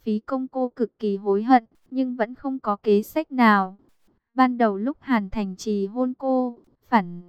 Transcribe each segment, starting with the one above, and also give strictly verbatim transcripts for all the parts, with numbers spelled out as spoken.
phí công, cô cực kỳ hối hận, nhưng vẫn không có kế sách nào. Ban đầu lúc Hàn Thành Trì hôn cô, phản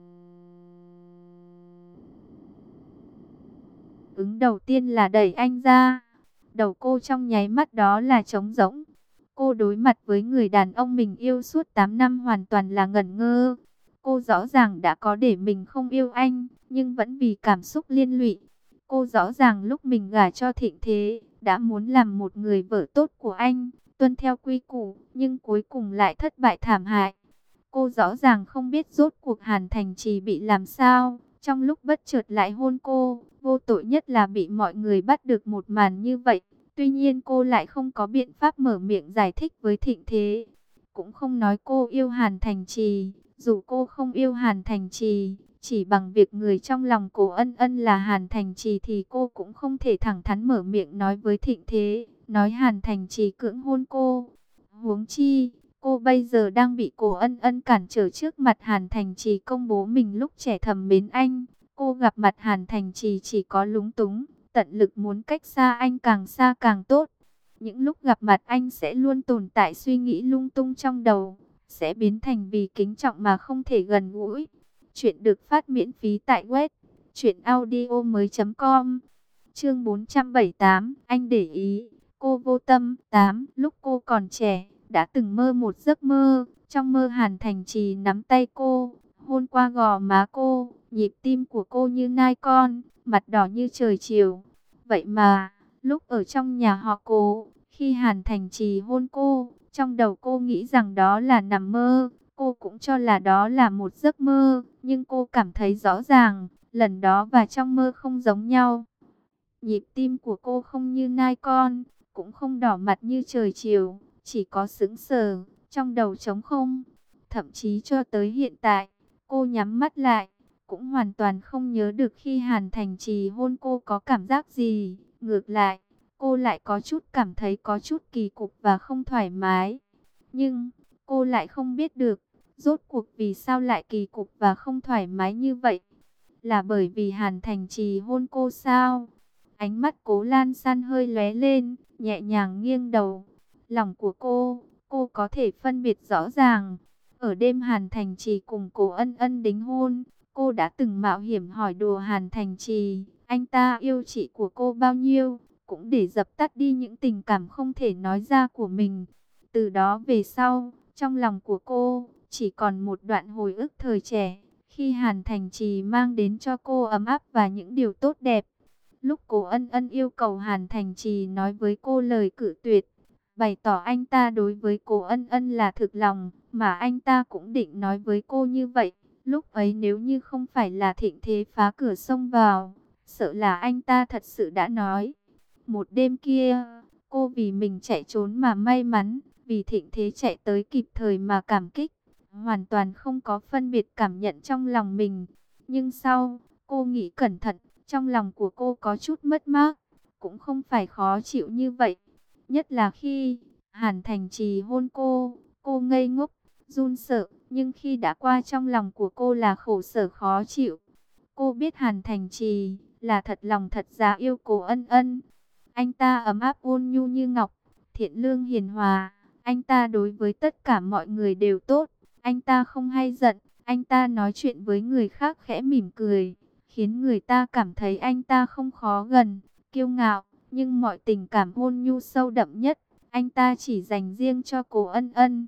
ứng đầu tiên là đẩy anh ra. Đầu cô trong nháy mắt đó là trống rỗng. Cô đối mặt với người đàn ông mình yêu suốt tám năm hoàn toàn là ngẩn ngơ. Cô rõ ràng đã có để mình không yêu anh, nhưng vẫn vì cảm xúc liên lụy. Cô rõ ràng lúc mình gả cho Thịnh Thế, đã muốn làm một người vợ tốt của anh, tuân theo quy củ, nhưng cuối cùng lại thất bại thảm hại. Cô rõ ràng không biết rốt cuộc Hàn Thành Trì bị làm sao, trong lúc bất chợt lại hôn cô, vô tội nhất là bị mọi người bắt được một màn như vậy. Tuy nhiên cô lại không có biện pháp mở miệng giải thích với Thịnh Thế, cũng không nói cô yêu Hàn Thành Trì. Dù cô không yêu Hàn Thành Trì, chỉ bằng việc người trong lòng cô Ân Ân là Hàn Thành Trì thì cô cũng không thể thẳng thắn mở miệng nói với Thịnh Thế, nói Hàn Thành Trì cưỡng hôn cô. Huống chi, cô bây giờ đang bị cô Ân Ân cản trở trước mặt Hàn Thành Trì công bố mình lúc trẻ thầm mến anh. Cô gặp mặt Hàn Thành Trì chỉ có lúng túng, tận lực muốn cách xa anh càng xa càng tốt. Những lúc gặp mặt anh sẽ luôn tồn tại suy nghĩ lung tung trong đầu, sẽ biến thành vì kính trọng mà không thể gần gũi. Chuyện được phát miễn phí tại web truyện audio mới chấm com. Chương bốn trăm bảy mươi tám, anh để ý. Cô vô tâm. Tám, lúc cô còn trẻ, đã từng mơ một giấc mơ. Trong mơ Hàn Thành Trì nắm tay cô, hôn qua gò má cô, nhịp tim của cô như nai con, mặt đỏ như trời chiều. Vậy mà, lúc ở trong nhà họ Cố, khi Hàn Thành Trì hôn cô, trong đầu cô nghĩ rằng đó là nằm mơ. Cô cũng cho là đó là một giấc mơ, nhưng cô cảm thấy rõ ràng, lần đó và trong mơ không giống nhau. Nhịp tim của cô không như nai con, cũng không đỏ mặt như trời chiều, chỉ có sững sờ, trong đầu trống không. Thậm chí cho tới hiện tại, cô nhắm mắt lại, cũng hoàn toàn không nhớ được khi Hàn Thành Trì hôn cô có cảm giác gì. Ngược lại, cô lại có chút cảm thấy có chút kỳ cục và không thoải mái. Nhưng, cô lại không biết được, rốt cuộc vì sao lại kỳ cục và không thoải mái như vậy. Là bởi vì Hàn Thành Trì hôn cô sao? Ánh mắt Cố Lan San hơi lóe lên, nhẹ nhàng nghiêng đầu. Lòng của cô, cô có thể phân biệt rõ ràng. Ở đêm Hàn Thành Trì cùng Cố Ân Ân đính hôn, cô đã từng mạo hiểm hỏi đùa Hàn Thành Trì, anh ta yêu chị của cô bao nhiêu, cũng để dập tắt đi những tình cảm không thể nói ra của mình. Từ đó về sau, trong lòng của cô, chỉ còn một đoạn hồi ức thời trẻ, khi Hàn Thành Trì mang đến cho cô ấm áp và những điều tốt đẹp. Lúc Cố Ân Ân yêu cầu Hàn Thành Trì nói với cô lời cự tuyệt, bày tỏ anh ta đối với Cố Ân Ân là thực lòng, mà anh ta cũng định nói với cô như vậy. Lúc ấy nếu như không phải là Thịnh Thế phá cửa xông vào, sợ là anh ta thật sự đã nói. Một đêm kia, cô vì mình chạy trốn mà may mắn, vì Thịnh Thế chạy tới kịp thời mà cảm kích, hoàn toàn không có phân biệt cảm nhận trong lòng mình. Nhưng sau, cô nghĩ cẩn thận, trong lòng của cô có chút mất mát, cũng không phải khó chịu như vậy. Nhất là khi Hàn Thành Trì hôn cô, cô ngây ngốc, run sợ, nhưng khi đã qua trong lòng của cô là khổ sở khó chịu. Cô biết Hàn Thành Trì là thật lòng thật giá yêu Cố Ân Ân. Anh ta ấm áp ôn nhu như ngọc, thiện lương hiền hòa. Anh ta đối với tất cả mọi người đều tốt. Anh ta không hay giận. Anh ta nói chuyện với người khác khẽ mỉm cười, khiến người ta cảm thấy anh ta không khó gần, kiêu ngạo. Nhưng mọi tình cảm ôn nhu sâu đậm nhất, anh ta chỉ dành riêng cho Cố Ân Ân.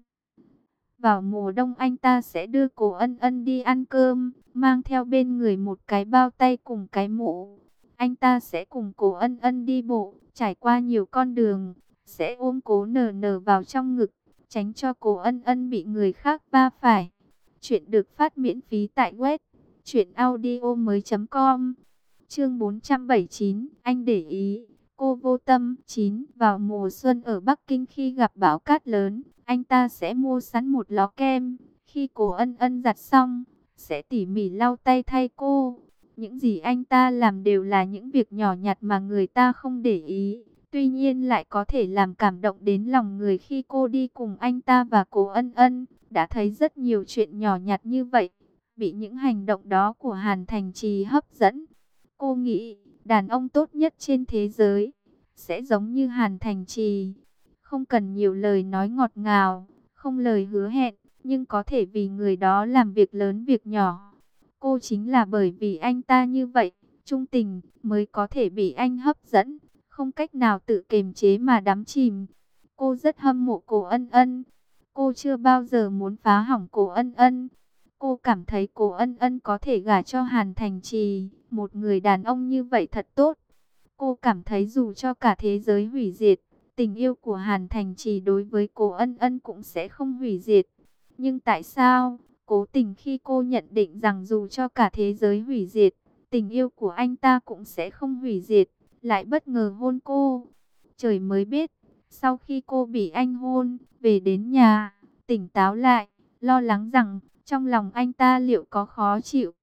Vào mùa đông anh ta sẽ đưa Cố Ân Ân đi ăn cơm, mang theo bên người một cái bao tay cùng cái mũ. Anh ta sẽ cùng Cố Ân Ân đi bộ, trải qua nhiều con đường, sẽ ôm Cố Nở Nở vào trong ngực, tránh cho Cố Ân Ân bị người khác va phải. Chuyện được phát miễn phí tại web truyện audio mới chấm com. Chương bốn trăm bảy mươi chín, anh để ý, cô vô tâm. Chín, vào mùa xuân ở Bắc Kinh khi gặp bão cát lớn, anh ta sẽ mua sẵn một lọ kem. Khi Cố Ân Ân giặt xong, sẽ tỉ mỉ lau tay thay cô. Những gì anh ta làm đều là những việc nhỏ nhặt mà người ta không để ý. Tuy nhiên lại có thể làm cảm động đến lòng người. Khi cô đi cùng anh ta và Cố Ân Ân, đã thấy rất nhiều chuyện nhỏ nhặt như vậy, bị những hành động đó của Hàn Thành Trì hấp dẫn. Cô nghĩ, đàn ông tốt nhất trên thế giới sẽ giống như Hàn Thành Trì. Không cần nhiều lời nói ngọt ngào, không lời hứa hẹn, nhưng có thể vì người đó làm việc lớn việc nhỏ. Cô chính là bởi vì anh ta như vậy, trung tình, mới có thể bị anh hấp dẫn, không cách nào tự kiềm chế mà đắm chìm. Cô rất hâm mộ Cố Ân Ân. Cô chưa bao giờ muốn phá hỏng Cố Ân Ân. Cô cảm thấy Cố Ân Ân có thể gả cho Hàn Thành Trì, một người đàn ông như vậy thật tốt. Cô cảm thấy dù cho cả thế giới hủy diệt, tình yêu của Hàn Thành Trì đối với Cố Ân Ân cũng sẽ không hủy diệt. Nhưng tại sao, cố tình khi cô nhận định rằng dù cho cả thế giới hủy diệt, tình yêu của anh ta cũng sẽ không hủy diệt, lại bất ngờ hôn cô? Trời mới biết, sau khi cô bị anh hôn, về đến nhà, tỉnh táo lại, lo lắng rằng trong lòng anh ta liệu có khó chịu.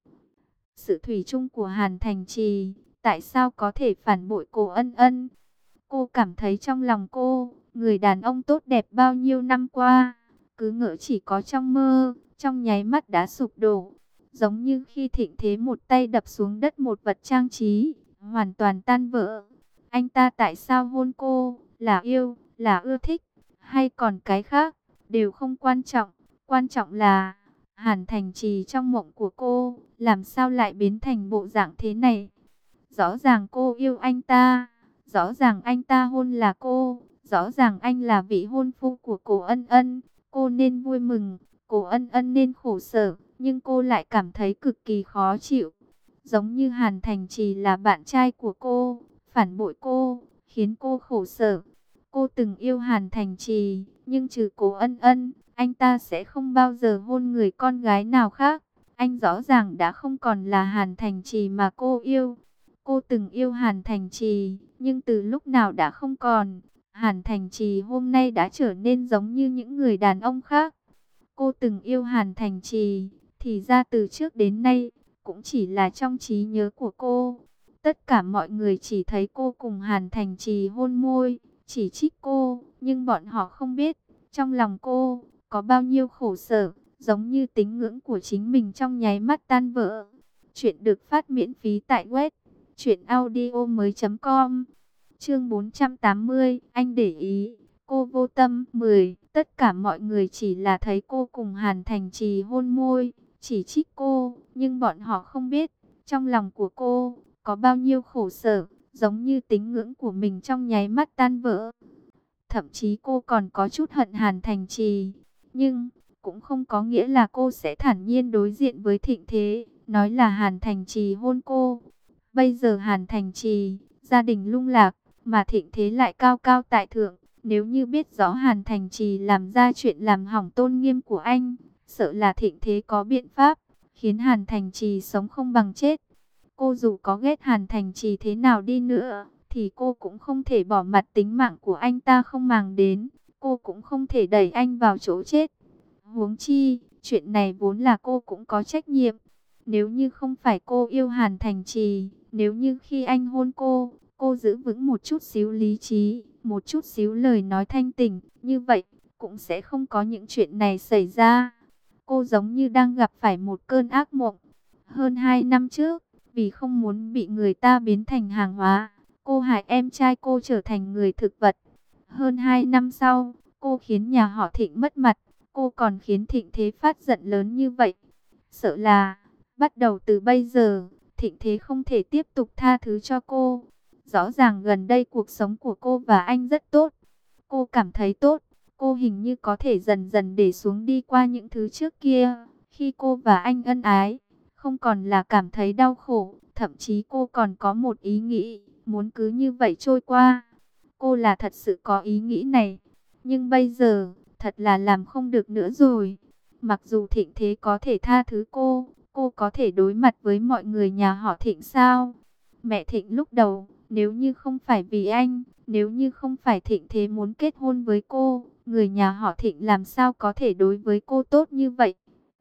Sự thủy chung của Hàn Thành Trì, tại sao có thể phản bội Cố Ân Ân? Cô cảm thấy trong lòng cô, người đàn ông tốt đẹp bao nhiêu năm qua, cứ ngỡ chỉ có trong mơ, trong nháy mắt đã sụp đổ. Giống như khi thịnh thế một tay đập xuống đất một vật trang trí, hoàn toàn tan vỡ. Anh ta tại sao hôn cô, là yêu, là ưa thích, hay còn cái khác, đều không quan trọng. Quan trọng là, Hàn Thành Trì trong mộng của cô, làm sao lại biến thành bộ dạng thế này? Rõ ràng cô yêu anh ta, rõ ràng anh ta hôn là cô, rõ ràng anh là vị hôn phu của Cố Ân Ân. Cô nên vui mừng, Cố Ân Ân nên khổ sở, nhưng cô lại cảm thấy cực kỳ khó chịu. Giống như Hàn Thành Trì là bạn trai của cô, phản bội cô, khiến cô khổ sở. Cô từng yêu Hàn Thành Trì, nhưng trừ Cố Ân Ân, anh ta sẽ không bao giờ hôn người con gái nào khác. Anh rõ ràng đã không còn là Hàn Thành Trì mà cô yêu. Cô từng yêu Hàn Thành Trì, nhưng từ lúc nào đã không còn. Hàn Thành Trì hôm nay đã trở nên giống như những người đàn ông khác. Cô từng yêu Hàn Thành Trì, thì ra từ trước đến nay, cũng chỉ là trong trí nhớ của cô. Tất cả mọi người chỉ thấy cô cùng Hàn Thành Trì hôn môi, chỉ trích cô, nhưng bọn họ không biết, trong lòng cô, có bao nhiêu khổ sở, giống như tín ngưỡng của chính mình trong nháy mắt tan vỡ. Chuyện được phát miễn phí tại web truyện audio mới chấm com. Chương bốn trăm tám mươi, anh để ý, cô vô tâm. Mười. Tất cả mọi người chỉ là thấy cô cùng Hàn Thành Trì hôn môi, chỉ trích cô, nhưng bọn họ không biết, trong lòng của cô, có bao nhiêu khổ sở, giống như tín ngưỡng của mình trong nháy mắt tan vỡ. Thậm chí cô còn có chút hận Hàn Thành Trì, nhưng cũng không có nghĩa là cô sẽ thản nhiên đối diện với thịnh thế, nói là Hàn Thành Trì hôn cô. Bây giờ Hàn Thành Trì, gia đình lung lạc, mà thịnh thế lại cao cao tại thượng. Nếu như biết rõ Hàn Thành Trì làm ra chuyện làm hỏng tôn nghiêm của anh, sợ là thịnh thế có biện pháp, khiến Hàn Thành Trì sống không bằng chết. Cô dù có ghét Hàn Thành Trì thế nào đi nữa, thì cô cũng không thể bỏ mặt tính mạng của anh ta không màng đến. Cô cũng không thể đẩy anh vào chỗ chết. Huống chi, chuyện này vốn là cô cũng có trách nhiệm. Nếu như không phải cô yêu Hàn Thành Trì, nếu như khi anh hôn cô, cô giữ vững một chút xíu lý trí, một chút xíu lời nói thanh tỉnh, như vậy, cũng sẽ không có những chuyện này xảy ra. Cô giống như đang gặp phải một cơn ác mộng. Hơn hai năm trước, vì không muốn bị người ta biến thành hàng hóa, cô hại em trai cô trở thành người thực vật. Hơn hai năm sau, cô khiến nhà họ Thịnh mất mặt, cô còn khiến Thịnh Thế phát giận lớn như vậy. Sợ là, bắt đầu từ bây giờ, Thịnh Thế không thể tiếp tục tha thứ cho cô. Rõ ràng gần đây cuộc sống của cô và anh rất tốt. Cô cảm thấy tốt. Cô hình như có thể dần dần để xuống đi qua những thứ trước kia. Khi cô và anh ân ái, không còn là cảm thấy đau khổ. Thậm chí cô còn có một ý nghĩ, muốn cứ như vậy trôi qua. Cô là thật sự có ý nghĩ này. Nhưng bây giờ, thật là làm không được nữa rồi. Mặc dù Thịnh Thế có thể tha thứ cô, cô có thể đối mặt với mọi người nhà họ Thịnh sao? Mẹ Thịnh lúc đầu, nếu như không phải vì anh, nếu như không phải Thịnh Thế muốn kết hôn với cô, người nhà họ Thịnh làm sao có thể đối với cô tốt như vậy?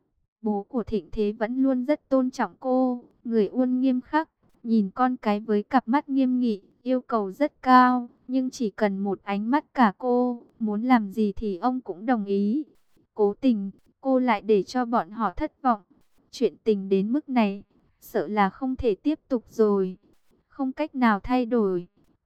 Bố của Thịnh Thế vẫn luôn rất tôn trọng cô, người uôn nghiêm khắc, nhìn con cái với cặp mắt nghiêm nghị, yêu cầu rất cao, nhưng chỉ cần một ánh mắt cả cô, muốn làm gì thì ông cũng đồng ý. Cố tình, cô lại để cho bọn họ thất vọng. Chuyện tình đến mức này, sợ là không thể tiếp tục rồi. Không cách nào thay đổi,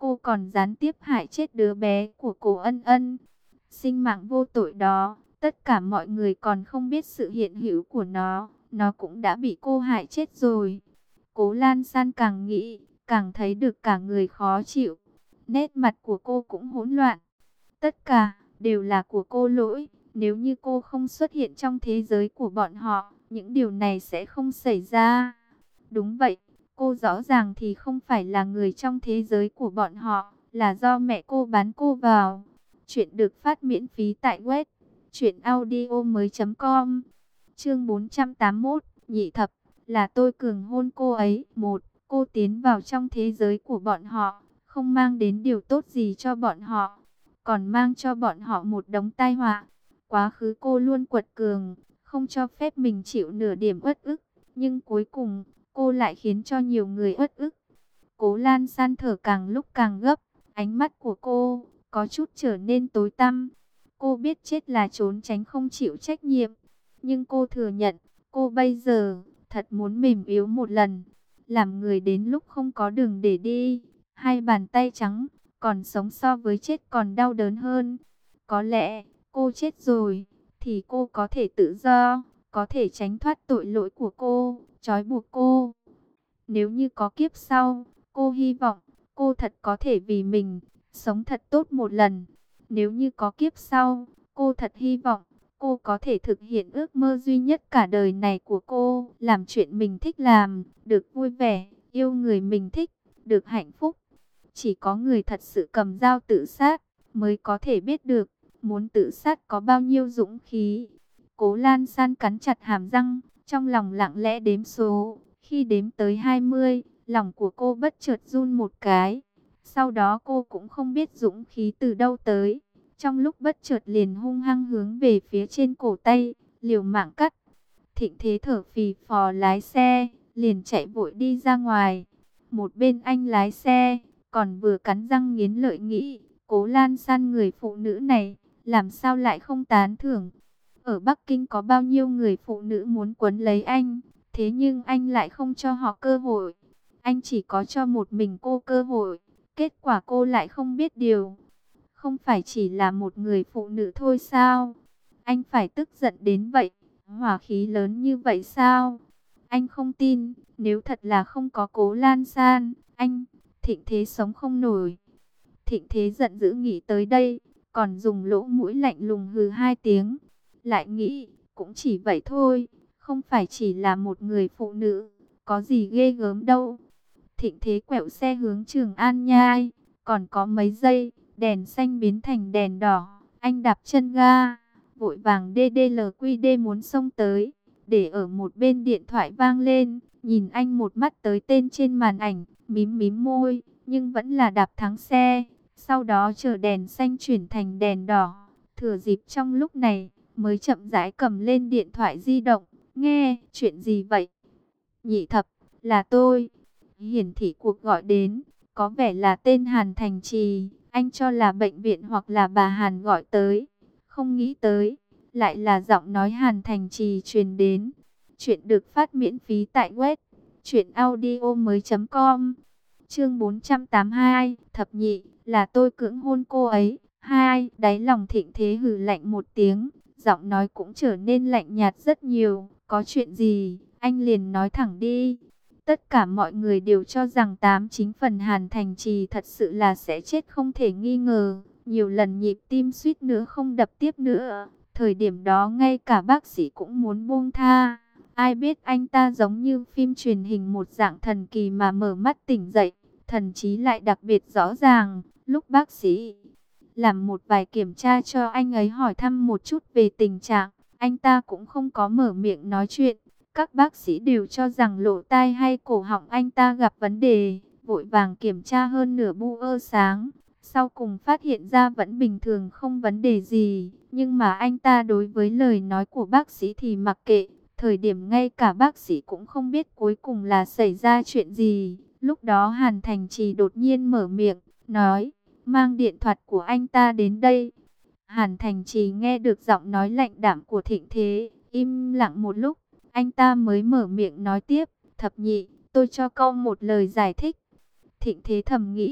cô còn gián tiếp hại chết đứa bé của cô Ân Ân. Sinh mạng vô tội đó, tất cả mọi người còn không biết sự hiện hữu của nó, nó cũng đã bị cô hại chết rồi. Cố Lan San càng nghĩ, càng thấy được cả người khó chịu. Nét mặt của cô cũng hỗn loạn. Tất cả đều là của cô lỗi. Nếu như cô không xuất hiện trong thế giới của bọn họ, những điều này sẽ không xảy ra. Đúng vậy, cô rõ ràng thì không phải là người trong thế giới của bọn họ, là do mẹ cô bán cô vào. Chuyện được phát miễn phí tại web truyện audio mới chấm com. Chương bốn trăm tám mươi mốt, nhị thập, là tôi cường hôn cô ấy. Một, cô tiến vào trong thế giới của bọn họ, không mang đến điều tốt gì cho bọn họ, còn mang cho bọn họ một đống tai họa. Quá khứ cô luôn quật cường, không cho phép mình chịu nửa điểm uất ức, nhưng cuối cùng cô lại khiến cho nhiều người uất ức. Cố Lan San thở càng lúc càng gấp, ánh mắt của cô có chút trở nên tối tăm. Cô biết chết là trốn tránh không chịu trách nhiệm, nhưng cô thừa nhận, cô bây giờ thật muốn mềm yếu một lần, làm người đến lúc không có đường để đi. Hai bàn tay trắng, còn sống so với chết còn đau đớn hơn. Có lẽ, cô chết rồi, thì cô có thể tự do, có thể tránh thoát tội lỗi của cô, trói buộc cô. Nếu như có kiếp sau, cô hy vọng, cô thật có thể vì mình, sống thật tốt một lần. Nếu như có kiếp sau, cô thật hy vọng, cô có thể thực hiện ước mơ duy nhất cả đời này của cô, làm chuyện mình thích làm, được vui vẻ, yêu người mình thích, được hạnh phúc. Chỉ có người thật sự cầm dao tự sát, mới có thể biết được, muốn tự sát có bao nhiêu dũng khí. Cố Lan San cắn chặt hàm răng, trong lòng lặng lẽ đếm số. Khi đếm tới hai mươi, lòng của cô bất chợt run một cái. Sau đó cô cũng không biết dũng khí từ đâu tới. Trong lúc bất chợt liền hung hăng hướng về phía trên cổ tay, liều mạng cắt. Thịnh Thế thở phì phò lái xe, liền chạy vội đi ra ngoài. Một bên anh lái xe, còn vừa cắn răng nghiến lợi nghĩ, Cố Lan San người phụ nữ này, làm sao lại không tán thưởng. Ở Bắc Kinh có bao nhiêu người phụ nữ muốn quấn lấy anh, thế nhưng anh lại không cho họ cơ hội. Anh chỉ có cho một mình cô cơ hội, kết quả cô lại không biết điều. Không phải chỉ là một người phụ nữ thôi sao? Anh phải tức giận đến vậy, hỏa khí lớn như vậy sao? Anh không tin, nếu thật là không có Cố Lan San, anh, Thịnh Thế sống không nổi. Thịnh Thế giận dữ nghĩ tới đây, còn dùng lỗ mũi lạnh lùng hừ hai tiếng. Lại nghĩ, cũng chỉ vậy thôi, không phải chỉ là một người phụ nữ, có gì ghê gớm đâu. Thịnh Thế quẹo xe hướng Trường An Nhai, còn có mấy giây, đèn xanh biến thành đèn đỏ, anh đạp chân ga, vội vàng đê đê lờ quy đê muốn xông tới, để ở một bên điện thoại vang lên, nhìn anh một mắt tới tên trên màn ảnh, mím mím môi, nhưng vẫn là đạp thắng xe, sau đó chờ đèn xanh chuyển thành đèn đỏ, thừa dịp trong lúc này, mới chậm rãi cầm lên điện thoại di động, nghe, chuyện gì vậy? Nhị thập, là tôi. Hiển thị cuộc gọi đến, có vẻ là tên Hàn Thành Trì, anh cho là bệnh viện hoặc là bà Hàn gọi tới. Không nghĩ tới, lại là giọng nói Hàn Thành Trì truyền đến. Chuyện được phát miễn phí tại web truyện audio mới chấm com. Chương bốn trăm tám mươi hai, thập nhị, là tôi cưỡng hôn cô ấy. Hai, đáy lòng Thịnh Thế hừ lạnh một tiếng, giọng nói cũng trở nên lạnh nhạt rất nhiều. Có chuyện gì, anh liền nói thẳng đi. Tất cả mọi người đều cho rằng tám chính phần Hàn Thành Trì thật sự là sẽ chết không thể nghi ngờ. Nhiều lần nhịp tim suýt nữa không đập tiếp nữa. Thời điểm đó ngay cả bác sĩ cũng muốn buông tha. Ai biết anh ta giống như phim truyền hình một dạng thần kỳ mà mở mắt tỉnh dậy. Thần trí lại đặc biệt rõ ràng. Lúc bác sĩ làm một vài kiểm tra cho anh ấy, hỏi thăm một chút về tình trạng, anh ta cũng không có mở miệng nói chuyện. Các bác sĩ đều cho rằng lỗ tai hay cổ họng anh ta gặp vấn đề, vội vàng kiểm tra hơn nửa bua sáng. Sau cùng phát hiện ra vẫn bình thường, không vấn đề gì. Nhưng mà anh ta đối với lời nói của bác sĩ thì mặc kệ. Thời điểm ngay cả bác sĩ cũng không biết cuối cùng là xảy ra chuyện gì. Lúc đó Hàn Thành Trì đột nhiên mở miệng, nói, mang điện thoại của anh ta đến đây. Hàn Thành Trì nghe được giọng nói lạnh đạm của Thịnh Thế, im lặng một lúc. Anh ta mới mở miệng nói tiếp, thập nhị, tôi cho câu một lời giải thích. Thịnh Thế thầm nghĩ,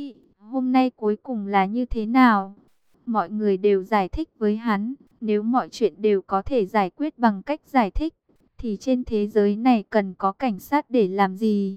hôm nay cuối cùng là như thế nào? Mọi người đều giải thích với hắn, nếu mọi chuyện đều có thể giải quyết bằng cách giải thích, thì trên thế giới này cần có cảnh sát để làm gì?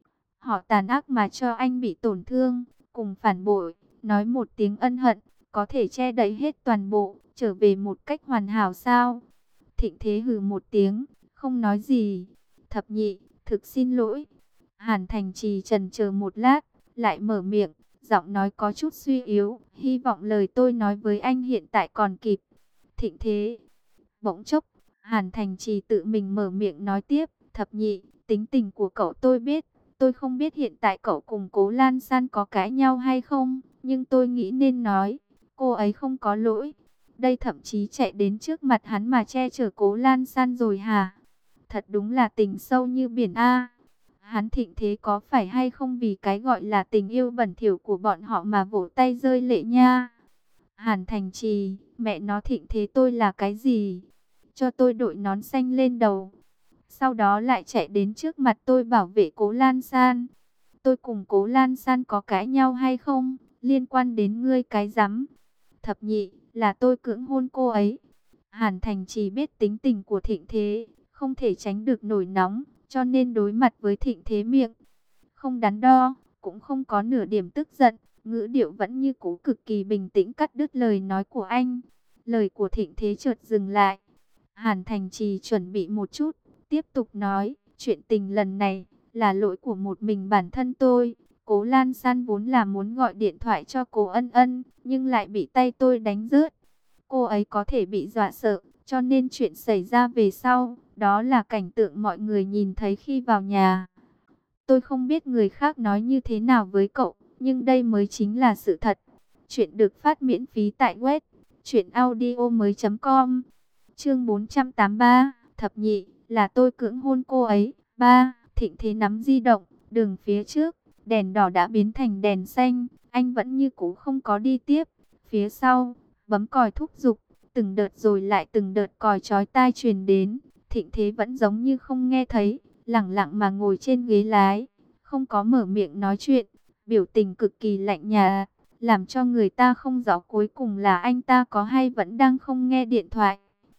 Họ tàn ác mà cho anh bị tổn thương, cùng phản bội, nói một tiếng ân hận, có thể che đậy hết toàn bộ, trở về một cách hoàn hảo sao? Thịnh Thế hừ một tiếng, không nói gì. Thập nhị, thực xin lỗi. Hàn Thành Trì chần chờ một lát, lại mở miệng, giọng nói có chút suy yếu, hy vọng lời tôi nói với anh hiện tại còn kịp. Thịnh Thế. Bỗng chốc, Hàn Thành Trì tự mình mở miệng nói tiếp, thập nhị, tính tình của cậu tôi biết. Tôi không biết hiện tại cậu cùng Cố Lan San có cãi nhau hay không, nhưng tôi nghĩ nên nói, cô ấy không có lỗi. Đây thậm chí chạy đến trước mặt hắn mà che chở Cố Lan San rồi hả? Thật đúng là tình sâu như biển A. Hắn Thịnh Thế có phải hay không vì cái gọi là tình yêu bẩn thỉu của bọn họ mà vỗ tay rơi lệ nha? Hàn Thành Trì, mẹ nó Thịnh Thế tôi là cái gì? Cho tôi đội nón xanh lên đầu. Sau đó lại chạy đến trước mặt tôi bảo vệ Cố Lan San. Tôi cùng Cố Lan San có cãi nhau hay không? Liên quan đến ngươi cái rắm. Thập nhị, là tôi cưỡng hôn cô ấy. Hàn Thành Trì biết tính tình của Thịnh Thế, không thể tránh được nổi nóng, cho nên đối mặt với Thịnh Thế miệng không đắn đo, cũng không có nửa điểm tức giận, ngữ điệu vẫn như cũ cực kỳ bình tĩnh cắt đứt lời nói của anh. Lời của Thịnh Thế chợt dừng lại. Hàn Thành Trì chuẩn bị một chút, tiếp tục nói, chuyện tình lần này là lỗi của một mình bản thân tôi. Cố Lan San vốn là muốn gọi điện thoại cho Cố Ân Ân, nhưng lại bị tay tôi đánh rớt. Cô ấy có thể bị dọa sợ, cho nên chuyện xảy ra về sau, đó là cảnh tượng mọi người nhìn thấy khi vào nhà. Tôi không biết người khác nói như thế nào với cậu, nhưng đây mới chính là sự thật. Chuyện được phát miễn phí tại web truyện audio mới chấm com. Chương bốn trăm tám mươi ba, thập nhị, là tôi cưỡng hôn cô ấy. Ba, Thịnh Thế nắm di động, đường phía trước, đèn đỏ đã biến thành đèn xanh, anh vẫn như cũ không có đi tiếp. Phía sau, bấm còi thúc giục, từng đợt rồi lại từng đợt còi chói tai truyền đến. Thịnh Thế vẫn giống như không nghe thấy, lẳng lặng mà ngồi trên ghế lái, không có mở miệng nói chuyện, biểu tình cực kỳ lạnh nhạt, làm cho người ta không rõ cuối cùng là anh ta có hay vẫn đang không nghe điện thoại.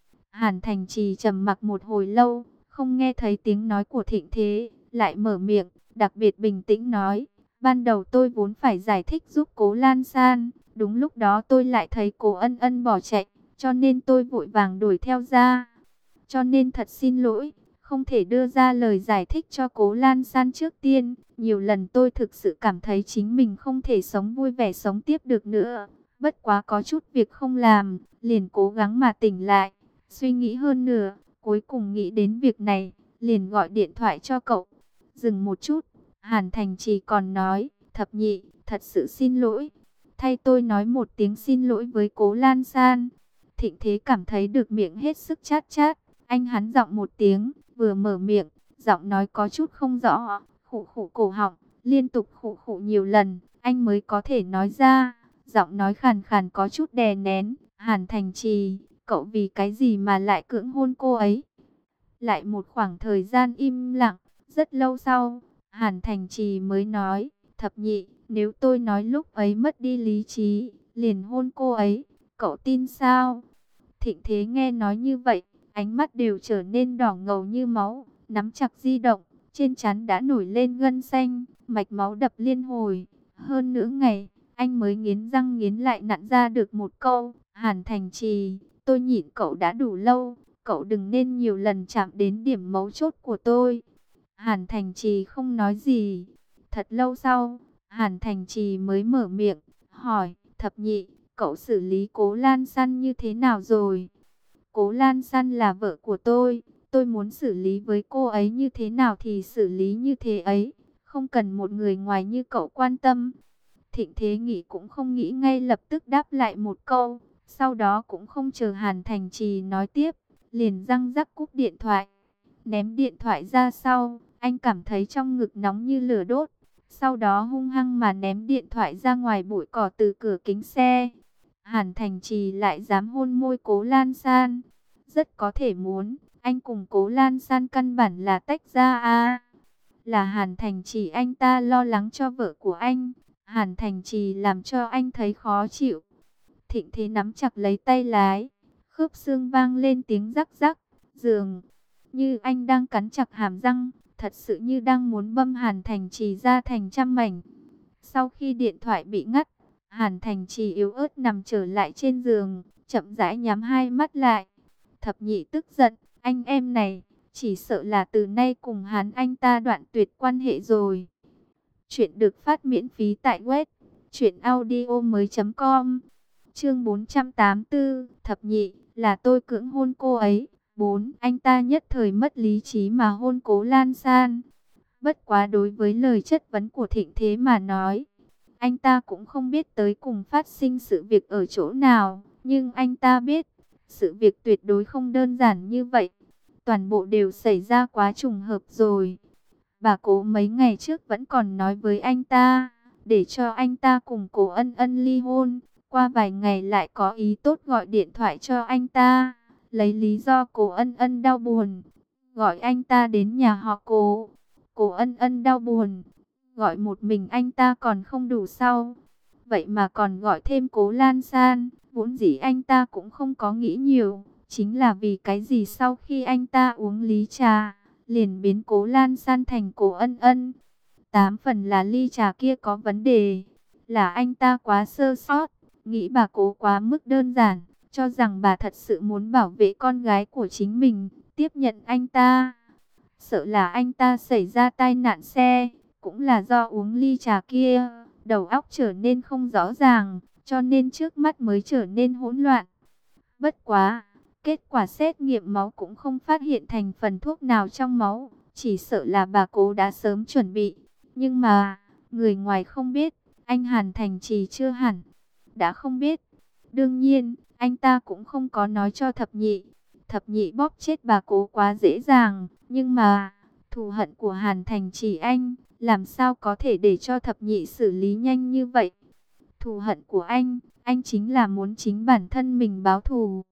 Hàn Thành Trì trầm mặc một hồi lâu, không nghe thấy tiếng nói của Thịnh Thế, lại mở miệng, đặc biệt bình tĩnh nói, ban đầu tôi vốn phải giải thích giúp Cố Lan San, đúng lúc đó tôi lại thấy Cố Ân Ân bỏ chạy, cho nên tôi vội vàng đuổi theo ra. Cho nên thật xin lỗi, không thể đưa ra lời giải thích cho Cố Lan San trước tiên. Nhiều lần tôi thực sự cảm thấy chính mình không thể sống vui vẻ sống tiếp được nữa. Bất quá có chút việc không làm, liền cố gắng mà tỉnh lại. Suy nghĩ hơn nữa, cuối cùng nghĩ đến việc này, liền gọi điện thoại cho cậu. Dừng một chút, Hàn Thành Trì còn nói, thập nhị, thật sự xin lỗi. Thay tôi nói một tiếng xin lỗi với Cố Lan San. Thịnh Thế cảm thấy được miệng hết sức chát chát. Anh hắn giọng một tiếng, vừa mở miệng, giọng nói có chút không rõ, khụ khụ cổ họng, liên tục khụ khụ nhiều lần, anh mới có thể nói ra. Giọng nói khàn khàn có chút đè nén. Hàn Thành Trì, cậu vì cái gì mà lại cưỡng hôn cô ấy? Lại một khoảng thời gian im lặng, rất lâu sau, Hàn Thành Trì mới nói, thập nhị, nếu tôi nói lúc ấy mất đi lý trí, liền hôn cô ấy, cậu tin sao? Thịnh Thế nghe nói như vậy, ánh mắt đều trở nên đỏ ngầu như máu, nắm chặt di động, trên trán đã nổi lên gân xanh, mạch máu đập liên hồi. Hơn nửa ngày, anh mới nghiến răng nghiến lại nặn ra được một câu, Hàn Thành Trì, tôi nhịn cậu đã đủ lâu, cậu đừng nên nhiều lần chạm đến điểm mấu chốt của tôi. Hàn Thành Trì không nói gì. Thật lâu sau, Hàn Thành Trì mới mở miệng, hỏi, thập nhị, cậu xử lý Cố Lan San như thế nào rồi? Cố Lan San là vợ của tôi, tôi muốn xử lý với cô ấy như thế nào thì xử lý như thế ấy, không cần một người ngoài như cậu quan tâm. Thịnh Thế nghĩ cũng không nghĩ ngay lập tức đáp lại một câu, sau đó cũng không chờ Hàn Thành Trì nói tiếp, liền răng rắc cúp điện thoại. Ném điện thoại ra sau, anh cảm thấy trong ngực nóng như lửa đốt, sau đó hung hăng mà ném điện thoại ra ngoài bụi cỏ từ cửa kính xe. Hàn Thành Trì lại dám hôn môi Cố Lan San. Rất có thể muốn, anh cùng Cố Lan San căn bản là tách ra à. Là Hàn Thành Trì anh ta lo lắng cho vợ của anh. Hàn Thành Trì làm cho anh thấy khó chịu. Thịnh Thế nắm chặt lấy tay lái, khớp xương vang lên tiếng rắc rắc, dường như anh đang cắn chặt hàm răng, thật sự như đang muốn băm Hàn Thành Trì ra thành trăm mảnh. Sau khi điện thoại bị ngắt, Hàn Thành Trì yếu ớt nằm trở lại trên giường, chậm rãi nhắm hai mắt lại. Thập Nhị tức giận, anh em này, chỉ sợ là từ nay cùng hắn anh ta đoạn tuyệt quan hệ rồi. Chuyện được phát miễn phí tại web truyện audio mới chấm com. Chương bốn trăm tám mươi tư, Thập Nhị, là tôi cưỡng hôn cô ấy. bốn. Anh ta nhất thời mất lý trí mà hôn Cố Lan San. Bất quá đối với lời chất vấn của Thịnh Thế mà nói, anh ta cũng không biết tới cùng phát sinh sự việc ở chỗ nào. Nhưng anh ta biết, sự việc tuyệt đối không đơn giản như vậy. Toàn bộ đều xảy ra quá trùng hợp rồi. Bà Cố mấy ngày trước vẫn còn nói với anh ta, để cho anh ta cùng Cố Ân Ân ly hôn. Qua vài ngày lại có ý tốt gọi điện thoại cho anh ta, lấy lý do Cố Ân Ân đau buồn, gọi anh ta đến nhà họ Cố. Cố Ân Ân đau buồn, gọi một mình anh ta còn không đủ sau, vậy mà còn gọi thêm Cố Lan San. Vốn dĩ anh ta cũng không có nghĩ nhiều, chính là vì cái gì sau khi anh ta uống lý trà, liền biến Cố Lan San thành Cố Ân Ân. Tám phần là ly trà kia có vấn đề, là anh ta quá sơ sót, nghĩ bà Cố quá mức đơn giản, cho rằng bà thật sự muốn bảo vệ con gái của chính mình, tiếp nhận anh ta. Sợ là anh ta xảy ra tai nạn xe, cũng là do uống ly trà kia, đầu óc trở nên không rõ ràng, cho nên trước mắt mới trở nên hỗn loạn. Bất quá, kết quả xét nghiệm máu cũng không phát hiện thành phần thuốc nào trong máu, chỉ sợ là bà Cố đã sớm chuẩn bị. Nhưng mà, người ngoài không biết, anh Hàn Thành Trì chưa hẳn đã không biết. Đương nhiên, anh ta cũng không có nói cho Thập Nhị. Thập Nhị bóp chết bà Cố quá dễ dàng, nhưng mà thù hận của Hàn Thành Trì anh làm sao có thể để cho Thập Nhị xử lý nhanh như vậy. Thù hận của anh, anh chính là muốn chính bản thân mình báo thù.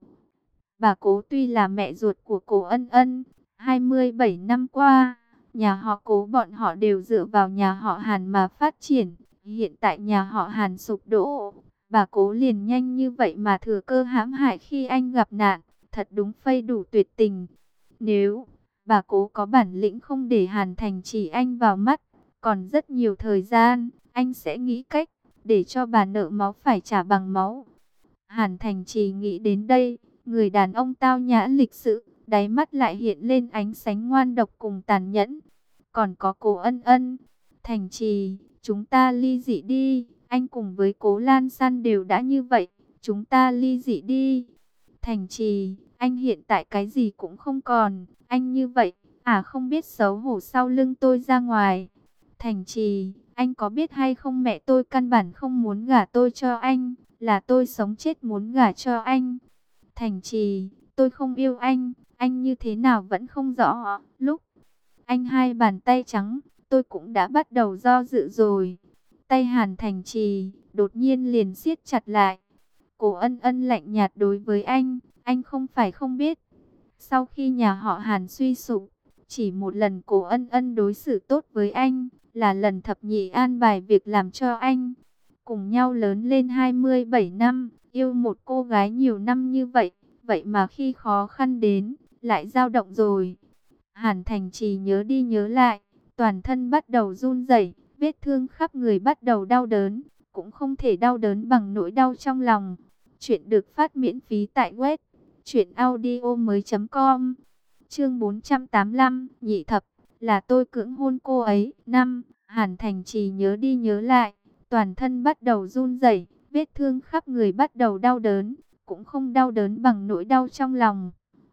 Bà Cố tuy là mẹ ruột của Cố Ân Ân, hai mươi bảy năm qua, nhà họ Cố bọn họ đều dựa vào nhà họ Hàn mà phát triển. Hiện tại nhà họ Hàn sụp đổ, bà Cố liền nhanh như vậy mà thừa cơ hãm hại khi anh gặp nạn, thật đúng phây đủ tuyệt tình. Nếu bà Cố có bản lĩnh không để Hàn Thành Trì anh vào mắt, còn rất nhiều thời gian, anh sẽ nghĩ cách để cho bà nợ máu phải trả bằng máu. Hàn Thành Trì nghĩ đến đây, người đàn ông tao nhã lịch sự, đáy mắt lại hiện lên ánh sáng ngoan độc cùng tàn nhẫn. Còn có Cố Ân Ân, Thành Trì, chúng ta ly dị đi, anh cùng với Cố Lan San đều đã như vậy, chúng ta ly dị đi. Thành Trì, anh hiện tại cái gì cũng không còn, anh như vậy, à không biết xấu hổ sau lưng tôi ra ngoài. Thành Trì, anh có biết hay không mẹ tôi căn bản không muốn gả tôi cho anh, là tôi sống chết muốn gả cho anh. Thành Trì, tôi không yêu anh, anh như thế nào vẫn không rõ. Lúc anh hai bàn tay trắng, tôi cũng đã bắt đầu do dự rồi. Tay Hàn Thành Trì đột nhiên liền siết chặt lại. Cố Ân Ân lạnh nhạt đối với anh, anh không phải không biết. Sau khi nhà họ Hàn suy sụp, chỉ một lần Cố Ân Ân đối xử tốt với anh, là lần Thập Nhị an bài việc làm cho anh. Cùng nhau lớn lên hai mươi bảy năm, yêu một cô gái nhiều năm như vậy, vậy mà khi khó khăn đến, lại dao động rồi. Hàn Thành Trì nhớ đi nhớ lại, toàn thân bắt đầu run rẩy, vết thương khắp người bắt đầu đau đớn, cũng không thể đau đớn bằng nỗi đau trong lòng. Chuyện được phát miễn phí tại web truyện audio mới chấm com. Chương bốn trăm tám mươi lăm, nhị thập, là tôi cưỡng hôn cô ấy. Năm, Hàn Thành Trì nhớ đi nhớ lại, toàn thân bắt đầu run rẩy, vết thương khắp người bắt đầu đau đớn, cũng không đau đớn bằng nỗi đau trong lòng.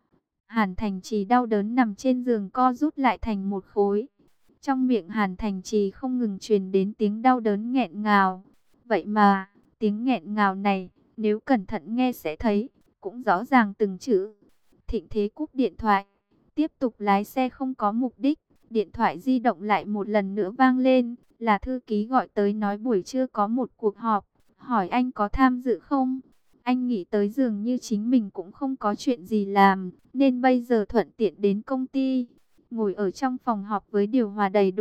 Hàn Thành Trì đau đớn nằm trên giường co rút lại thành một khối. Trong miệng Hàn Thành Trì không ngừng truyền đến tiếng đau đớn nghẹn ngào. Vậy mà, tiếng nghẹn ngào này, nếu cẩn thận nghe sẽ thấy, cũng rõ ràng từng chữ. Thịnh Thế cúp điện thoại, tiếp tục lái xe không có mục đích. Điện thoại di động lại một lần nữa vang lên, là thư ký gọi tới nói buổi trưa có một cuộc họp, hỏi anh có tham dự không? Anh nghĩ tới dường như chính mình cũng không có chuyện gì làm, nên bây giờ thuận tiện đến công ty. Ngồi ở trong phòng họp với điều hòa đầy đủ,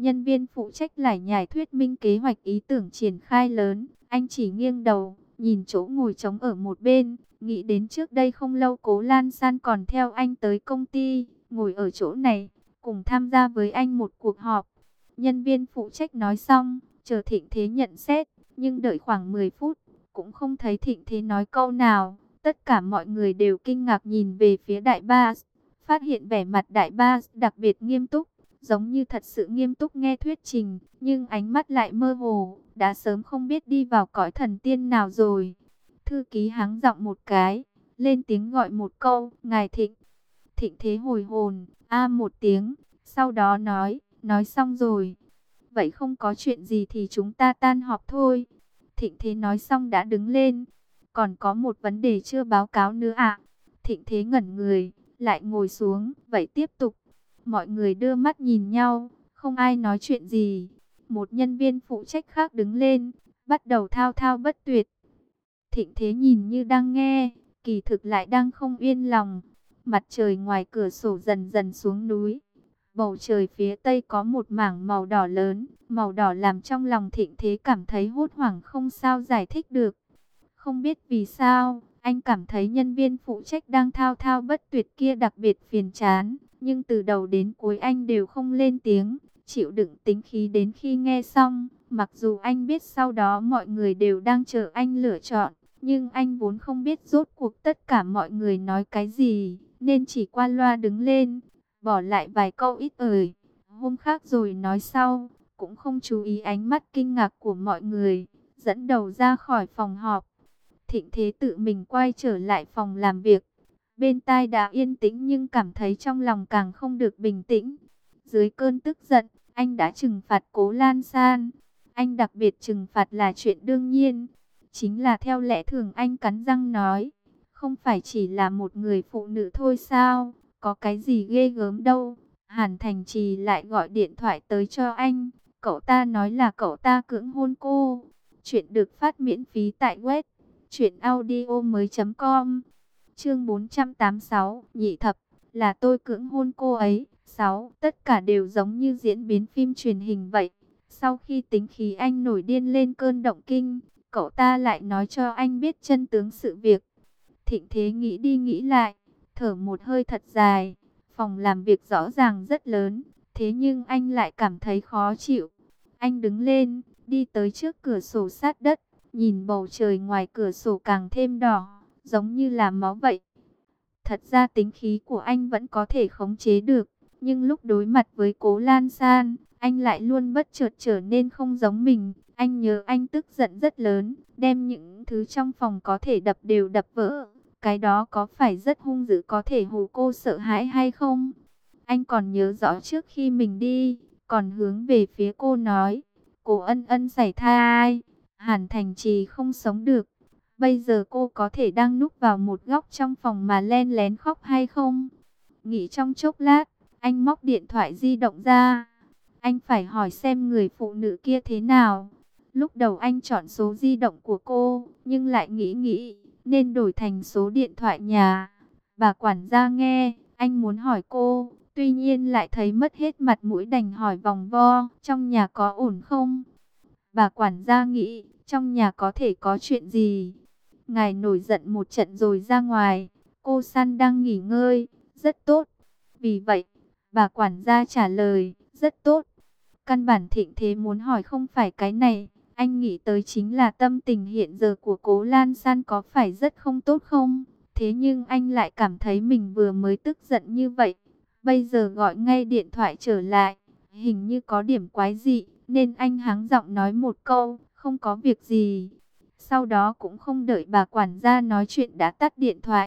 Nhân viên phụ trách lải nhải thuyết minh kế hoạch ý tưởng triển khai lớn. Anh chỉ nghiêng đầu, nhìn chỗ ngồi trống ở một bên, nghĩ đến trước đây không lâu Cố Lan San còn theo anh tới công ty, ngồi ở chỗ này, cùng tham gia với anh một cuộc họp. Nhân viên phụ trách nói xong, chờ Thịnh Thế nhận xét, nhưng đợi khoảng mười phút, cũng không thấy Thịnh Thế nói câu nào. Tất cả mọi người đều kinh ngạc nhìn về phía đại boss, phát hiện vẻ mặt đại boss đặc biệt nghiêm túc, giống như thật sự nghiêm túc nghe thuyết trình, nhưng ánh mắt lại mơ hồ, đã sớm không biết đi vào cõi thần tiên nào rồi. Thư ký hắng giọng một cái, lên tiếng gọi một câu, ngài Thịnh. Thịnh Thế hồi hồn, a một tiếng, sau đó nói, nói xong rồi. Vậy không có chuyện gì thì chúng ta tan họp thôi. Thịnh Thế nói xong đã đứng lên. Còn có một vấn đề chưa báo cáo nữa ạ. Thịnh Thế ngẩn người, lại ngồi xuống, vậy tiếp tục. Mọi người đưa mắt nhìn nhau, không ai nói chuyện gì. Một nhân viên phụ trách khác đứng lên, bắt đầu thao thao bất tuyệt. Thịnh Thế nhìn như đang nghe, kỳ thực lại đang không yên lòng. Mặt trời ngoài cửa sổ dần dần xuống núi. Bầu trời phía tây có một mảng màu đỏ lớn, màu đỏ làm trong lòng Thịnh Thế cảm thấy hốt hoảng không sao giải thích được. Không biết vì sao, anh cảm thấy nhân viên phụ trách đang thao thao bất tuyệt kia đặc biệt phiền chán, nhưng từ đầu đến cuối anh đều không lên tiếng, chịu đựng tính khí đến khi nghe xong. Mặc dù anh biết sau đó mọi người đều đang chờ anh lựa chọn, nhưng anh vốn không biết rốt cuộc tất cả mọi người nói cái gì, nên chỉ qua loa đứng lên, bỏ lại vài câu ít ỏi. Hôm khác rồi nói sau, cũng không chú ý ánh mắt kinh ngạc của mọi người, dẫn đầu ra khỏi phòng họp. Thịnh Thế tự mình quay trở lại phòng làm việc. Bên tai đã yên tĩnh nhưng cảm thấy trong lòng càng không được bình tĩnh. Dưới cơn tức giận, anh đã trừng phạt Cố Lan San. Anh đặc biệt trừng phạt là chuyện đương nhiên. Chính là theo lẽ thường anh cắn răng nói. Không phải chỉ là một người phụ nữ thôi sao? Có cái gì ghê gớm đâu. Hàn Thành Trì lại gọi điện thoại tới cho anh. Cậu ta nói là cậu ta cưỡng hôn cô. Chuyện được phát miễn phí tại web chuyện audio mới chấm com. Chương bốn trăm tám mươi sáu, nhị thập, là tôi cưỡng hôn cô ấy. sáu. Tất cả đều giống như diễn biến phim truyền hình vậy. Sau khi tính khí anh nổi điên lên cơn động kinh, cậu ta lại nói cho anh biết chân tướng sự việc. Thịnh Thế nghĩ đi nghĩ lại, thở một hơi thật dài. Phòng làm việc rõ ràng rất lớn, thế nhưng anh lại cảm thấy khó chịu. Anh đứng lên, đi tới trước cửa sổ sát đất, nhìn bầu trời ngoài cửa sổ càng thêm đỏ, giống như là máu vậy. Thật ra tính khí của anh vẫn có thể khống chế được, nhưng lúc đối mặt với Cố Lan San, anh lại luôn bất chợt trở nên không giống mình. Anh nhớ anh tức giận rất lớn, đem những thứ trong phòng có thể đập đều đập vỡ. Cái đó có phải rất hung dữ có thể hù cô sợ hãi hay không? Anh còn nhớ rõ trước khi mình đi, còn hướng về phía cô nói, cô Ân Ân sảy thai, Hàn Thành Trì không sống được. Bây giờ cô có thể đang núp vào một góc trong phòng mà len lén khóc hay không? Nghĩ trong chốc lát, anh móc điện thoại di động ra. Anh phải hỏi xem người phụ nữ kia thế nào. Lúc đầu anh chọn số di động của cô, nhưng lại nghĩ nghĩ, nên đổi thành số điện thoại nhà. Bà quản gia nghe, anh muốn hỏi cô, tuy nhiên lại thấy mất hết mặt mũi đành hỏi vòng vo, trong nhà có ổn không? Bà quản gia nghĩ, trong nhà có thể có chuyện gì? Ngài nổi giận một trận rồi ra ngoài, cô San đang nghỉ ngơi, rất tốt. Vì vậy, bà quản gia trả lời, rất tốt. Căn bản Thịnh Thế muốn hỏi không phải cái này, anh nghĩ tới chính là tâm tình hiện giờ của Cố Lan San có phải rất không tốt không? Thế nhưng anh lại cảm thấy mình vừa mới tức giận như vậy, bây giờ gọi ngay điện thoại trở lại, hình như có điểm quái dị, nên anh hắng giọng nói một câu, không có việc gì. Sau đó cũng không đợi bà quản gia nói chuyện đã tắt điện thoại.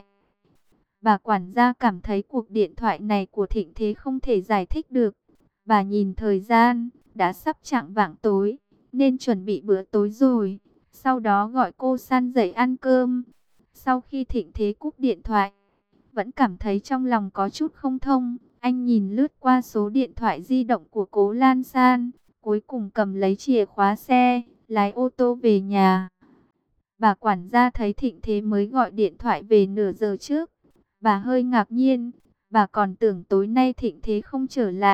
Bà quản gia cảm thấy cuộc điện thoại này của Thịnh Thế không thể giải thích được. Bà nhìn thời gian, đã sắp chạng vạng tối, nên chuẩn bị bữa tối rồi. Sau đó gọi cô San dậy ăn cơm. Sau khi Thịnh Thế cúp điện thoại, vẫn cảm thấy trong lòng có chút không thông. Anh nhìn lướt qua số điện thoại di động của Cố Lan San, cuối cùng cầm lấy chìa khóa xe, lái ô tô về nhà. Bà quản gia thấy Thịnh Thế mới gọi điện thoại về nửa giờ trước. Bà hơi ngạc nhiên, bà còn tưởng tối nay Thịnh Thế không trở lại.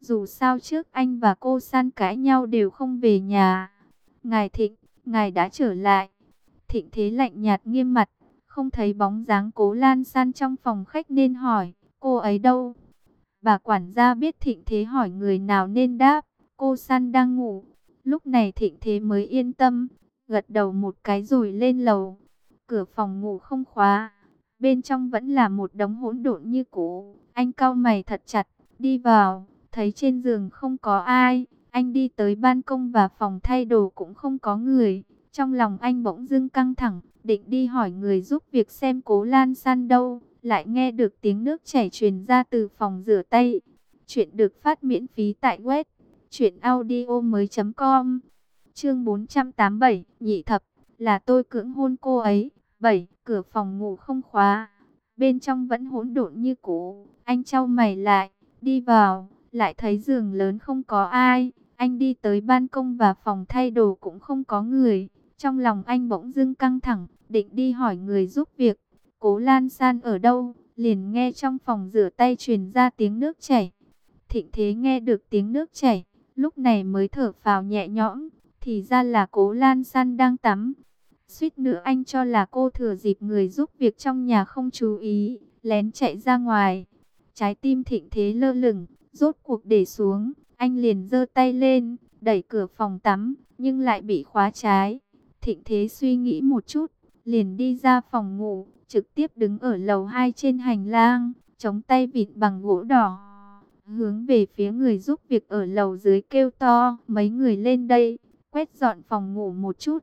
Dù sao trước anh và cô San cãi nhau đều không về nhà. Ngài Thịnh, ngài đã trở lại. Thịnh Thế lạnh nhạt nghiêm mặt, không thấy bóng dáng Cố Lan San trong phòng khách nên hỏi, cô ấy đâu? Bà quản gia biết Thịnh Thế hỏi người nào nên đáp, cô San đang ngủ. Lúc này Thịnh Thế mới yên tâm, gật đầu một cái rồi lên lầu. Cửa phòng ngủ không khóa, bên trong vẫn là một đống hỗn độn như cũ. Anh cau mày thật chặt, đi vào, thấy trên giường không có ai. Anh đi tới ban công và phòng thay đồ cũng không có người. Trong lòng anh bỗng dưng căng thẳng, định đi hỏi người giúp việc xem Cố Lan San đâu. Lại nghe được tiếng nước chảy truyền ra từ phòng rửa tay. Chuyện được phát miễn phí tại web truyện audio mới chấm com. Chương bốn trăm tám mươi bảy, nhị thập, là tôi cưỡng hôn cô ấy. bảy. Cửa phòng ngủ không khóa, bên trong vẫn hỗn độn như cũ. Anh chau mày lại, đi vào, lại thấy giường lớn không có ai. Anh đi tới ban công và phòng thay đồ cũng không có người. Trong lòng anh bỗng dưng căng thẳng, định đi hỏi người giúp việc Cố Lan San ở đâu, liền nghe trong phòng rửa tay truyền ra tiếng nước chảy. Thịnh Thế nghe được tiếng nước chảy, lúc này mới thở phào nhẹ nhõm, thì ra là Cố Lan San đang tắm. Suýt nữa anh cho là cô thừa dịp người giúp việc trong nhà không chú ý, lén chạy ra ngoài. Trái tim Thịnh Thế lơ lửng, rốt cuộc để xuống, anh liền giơ tay lên, đẩy cửa phòng tắm, nhưng lại bị khóa trái. Thịnh Thế suy nghĩ một chút, liền đi ra phòng ngủ, trực tiếp đứng ở lầu hai trên hành lang, chống tay vịn bằng gỗ đỏ, hướng về phía người giúp việc ở lầu dưới kêu to, mấy người lên đây, quét dọn phòng ngủ một chút.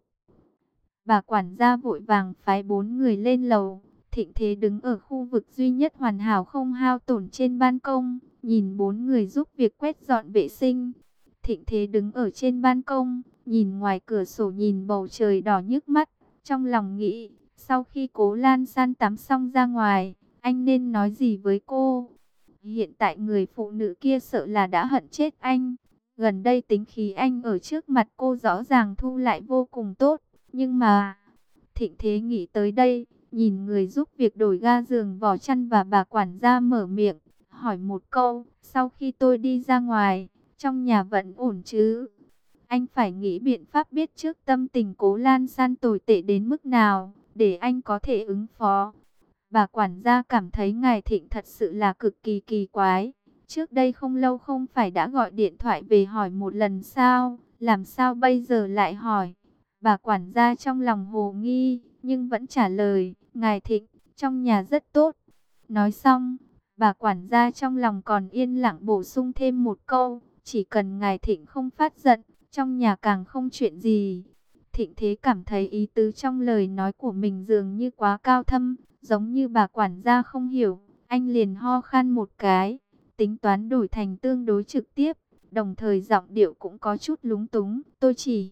Bà quản gia vội vàng phái bốn người lên lầu. Thịnh Thế đứng ở khu vực duy nhất hoàn hảo không hao tổn trên ban công, nhìn bốn người giúp việc quét dọn vệ sinh. Thịnh Thế đứng ở trên ban công, nhìn ngoài cửa sổ, nhìn bầu trời đỏ nhức mắt, trong lòng nghĩ, sau khi Cố Lan San tắm xong ra ngoài, anh nên nói gì với cô? Hiện tại người phụ nữ kia sợ là đã hận chết anh. Gần đây tính khí anh ở trước mặt cô rõ ràng thu lại vô cùng tốt. Nhưng mà, Thịnh Thế nghĩ tới đây, nhìn người giúp việc đổi ga giường, vỏ chăn và bà quản gia mở miệng, hỏi một câu, sau khi tôi đi ra ngoài, trong nhà vẫn ổn chứ? Anh phải nghĩ biện pháp biết trước tâm tình Cố Lan San tồi tệ đến mức nào, để anh có thể ứng phó. Bà quản gia cảm thấy ngài Thịnh thật sự là cực kỳ kỳ quái. Trước đây không lâu không phải đã gọi điện thoại về hỏi một lần sao, làm sao bây giờ lại hỏi? Bà quản gia trong lòng hồ nghi, nhưng vẫn trả lời, ngài Thịnh, trong nhà rất tốt. Nói xong, bà quản gia trong lòng còn yên lặng bổ sung thêm một câu, chỉ cần ngài Thịnh không phát giận, trong nhà càng không chuyện gì. Thịnh Thế cảm thấy ý tứ trong lời nói của mình dường như quá cao thâm, giống như bà quản gia không hiểu. Anh liền ho khan một cái, tính toán đổi thành tương đối trực tiếp, đồng thời giọng điệu cũng có chút lúng túng. Tôi chỉ...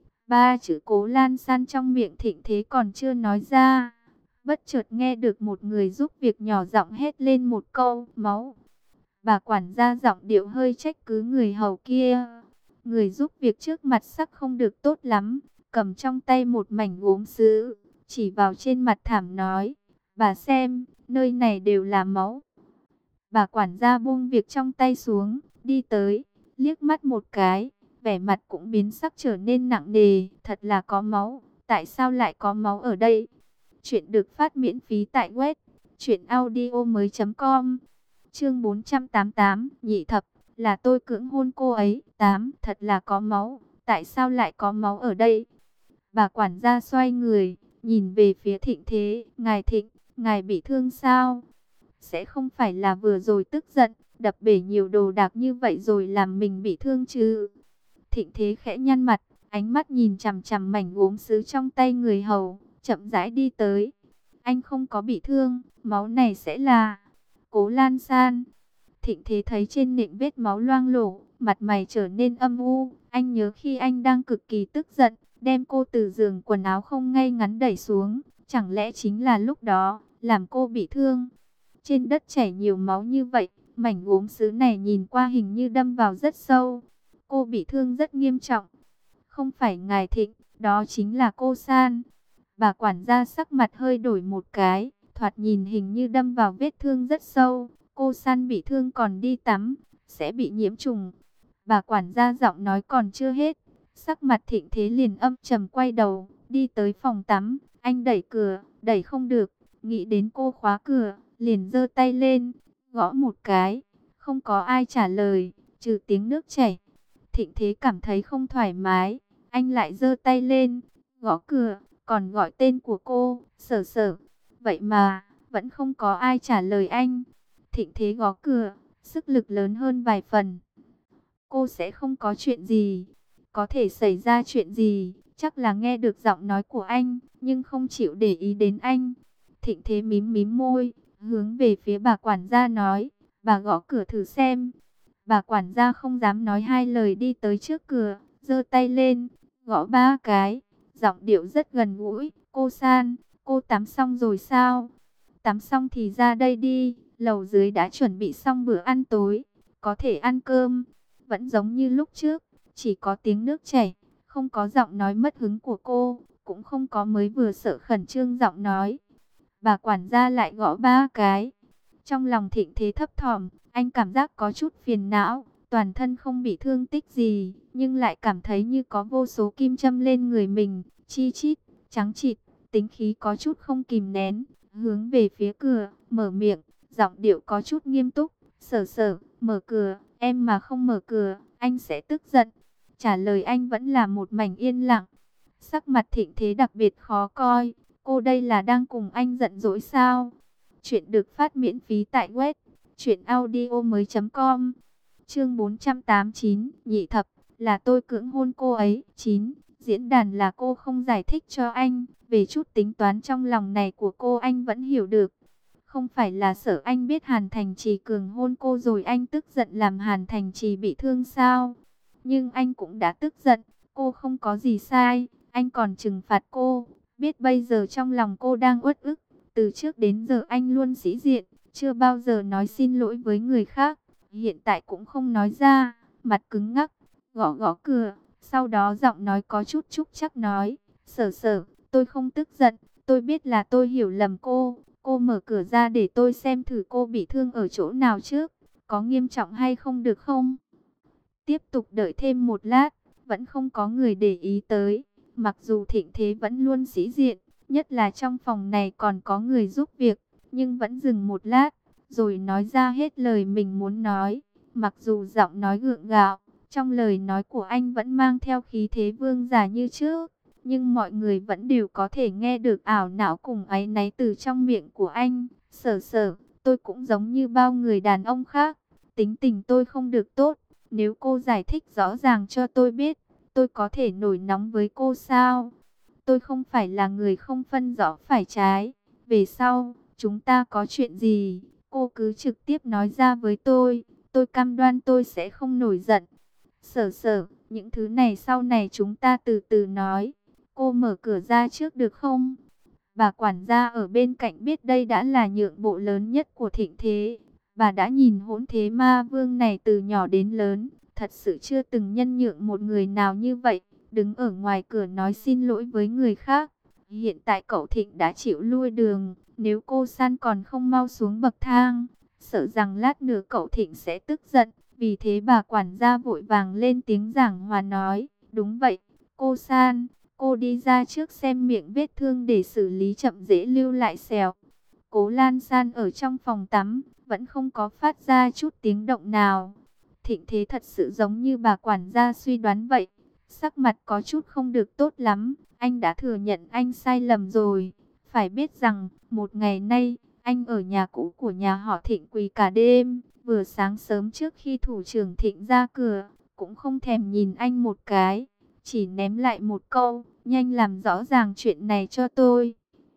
Ba chữ Cố Lan San trong miệng Thịnh Thế còn chưa nói ra, bất chợt nghe được một người giúp việc nhỏ giọng hét lên một câu, máu. Bà quản gia giọng điệu hơi trách cứ người hầu kia. Người giúp việc trước mặt sắc không được tốt lắm, cầm trong tay một mảnh gốm sứ, chỉ vào trên mặt thảm nói, bà xem, nơi này đều là máu. Bà quản gia buông việc trong tay xuống, đi tới, liếc mắt một cái, vẻ mặt cũng biến sắc trở nên nặng nề. Thật là có máu, tại sao lại có máu ở đây? Chuyện được phát miễn phí tại web truyện audio mới chấm com. Chương bốn trăm tám mươi tám, nhị thập, là tôi cưỡng hôn cô ấy. tám. Thật là có máu, tại sao lại có máu ở đây? Bà quản gia xoay người, nhìn về phía Thịnh Thế, ngài Thịnh, ngài bị thương sao? Sẽ không phải là vừa rồi tức giận, đập bể nhiều đồ đạc như vậy rồi làm mình bị thương chứ? Thịnh Thế khẽ nhăn mặt, ánh mắt nhìn chằm chằm mảnh gốm sứ trong tay người hầu, chậm rãi đi tới. Anh không có bị thương, máu này sẽ là Cố Lan San. Thịnh Thế thấy trên nệm vết máu loang lổ, mặt mày trở nên âm u. Anh nhớ khi anh đang cực kỳ tức giận, đem cô từ giường quần áo không ngay ngắn đẩy xuống. Chẳng lẽ chính là lúc đó, làm cô bị thương? Trên đất chảy nhiều máu như vậy, mảnh gốm sứ này nhìn qua hình như đâm vào rất sâu. Cô bị thương rất nghiêm trọng. Không phải ngài Thịnh, đó chính là cô San. Bà quản gia sắc mặt hơi đổi một cái, thoạt nhìn hình như đâm vào vết thương rất sâu. Cô San bị thương còn đi tắm, sẽ bị nhiễm trùng. Bà quản gia giọng nói còn chưa hết, sắc mặt Thịnh Thế liền âm trầm, quay đầu, đi tới phòng tắm. Anh đẩy cửa, đẩy không được, nghĩ đến cô khóa cửa, liền giơ tay lên, gõ một cái, không có ai trả lời, trừ tiếng nước chảy. Thịnh Thế cảm thấy không thoải mái, anh lại giơ tay lên, gõ cửa, còn gọi tên của cô, Sở Sở. Vậy mà, vẫn không có ai trả lời anh. Thịnh Thế gõ cửa, sức lực lớn hơn vài phần. Cô sẽ không có chuyện gì, có thể xảy ra chuyện gì, chắc là nghe được giọng nói của anh, nhưng không chịu để ý đến anh. Thịnh Thế mím mím môi, hướng về phía bà quản gia nói, bà gõ cửa thử xem. Bà quản gia không dám nói hai lời, đi tới trước cửa, giơ tay lên, gõ ba cái, giọng điệu rất gần gũi. Cô San, cô tắm xong rồi sao? Tắm xong thì ra đây đi, lầu dưới đã chuẩn bị xong bữa ăn tối, có thể ăn cơm. Vẫn giống như lúc trước, chỉ có tiếng nước chảy, không có giọng nói mất hứng của cô, cũng không có mới vừa sợ khẩn trương giọng nói. Bà quản gia lại gõ ba cái. Trong lòng Thịnh Thế thấp thỏm, anh cảm giác có chút phiền não, toàn thân không bị thương tích gì, nhưng lại cảm thấy như có vô số kim châm lên người mình, chi chít, trắng trịt, tính khí có chút không kìm nén, hướng về phía cửa, mở miệng, giọng điệu có chút nghiêm túc, Sở Sở, mở cửa, em mà không mở cửa, anh sẽ tức giận. Trả lời anh vẫn là một mảnh yên lặng. Sắc mặt Thịnh Thế đặc biệt khó coi, cô đây là đang cùng anh giận dỗi sao? Chuyện được phát miễn phí tại web truyện audio mới chấm com. Chương bốn trăm tám mươi chín, nhị thập, là tôi cưỡng hôn cô ấy. chín. Diễn đàn là cô không giải thích cho anh, về chút tính toán trong lòng này của cô anh vẫn hiểu được. Không phải là sợ anh biết Hàn Thành Trì cường hôn cô rồi anh tức giận làm Hàn Thành Trì bị thương sao? Nhưng anh cũng đã tức giận, cô không có gì sai, anh còn trừng phạt cô. Biết bây giờ trong lòng cô đang uất ức, từ trước đến giờ anh luôn sĩ diện, chưa bao giờ nói xin lỗi với người khác. Hiện tại cũng không nói ra, mặt cứng ngắc, gõ gõ cửa. Sau đó giọng nói có chút trúc chắc nói, Sở Sở, tôi không tức giận, tôi biết là tôi hiểu lầm cô. Cô mở cửa ra để tôi xem thử cô bị thương ở chỗ nào trước, có nghiêm trọng hay không được không? Tiếp tục đợi thêm một lát, vẫn không có người để ý tới. Mặc dù Thịnh Thế vẫn luôn sĩ diện, nhất là trong phòng này còn có người giúp việc, nhưng vẫn dừng một lát, rồi nói ra hết lời mình muốn nói. Mặc dù giọng nói gượng gạo, trong lời nói của anh vẫn mang theo khí thế vương giả như trước, nhưng mọi người vẫn đều có thể nghe được ảo não cùng áy náy từ trong miệng của anh. Sở Sở, tôi cũng giống như bao người đàn ông khác, tính tình tôi không được tốt. Nếu cô giải thích rõ ràng cho tôi biết, tôi có thể nổi nóng với cô sao? Tôi không phải là người không phân rõ phải trái. Về sau, chúng ta có chuyện gì, cô cứ trực tiếp nói ra với tôi. Tôi cam đoan tôi sẽ không nổi giận. Sở Sở, những thứ này sau này chúng ta từ từ nói. Cô mở cửa ra trước được không? Bà quản gia ở bên cạnh biết đây đã là nhượng bộ lớn nhất của Thịnh Thế. Bà đã nhìn hỗn thế ma vương này từ nhỏ đến lớn, thật sự chưa từng nhân nhượng một người nào như vậy, đứng ở ngoài cửa nói xin lỗi với người khác. Hiện tại cậu Thịnh đã chịu lui đường, nếu cô San còn không mau xuống bậc thang, sợ rằng lát nữa cậu Thịnh sẽ tức giận. Vì thế bà quản gia vội vàng lên tiếng giảng hòa nói, đúng vậy, cô San, cô đi ra trước xem miệng vết thương để xử lý chậm dễ lưu lại sẹo. Cố Lan San ở trong phòng tắm, vẫn không có phát ra chút tiếng động nào. Thịnh Thế thật sự giống như bà quản gia suy đoán vậy, sắc mặt có chút không được tốt lắm. Anh đã thừa nhận anh sai lầm rồi. Phải biết rằng, một ngày nay, anh ở nhà cũ của nhà họ Thịnh quỳ cả đêm. Vừa sáng sớm trước khi thủ trưởng Thịnh ra cửa, cũng không thèm nhìn anh một cái, chỉ ném lại một câu, nhanh làm rõ ràng chuyện này cho tôi.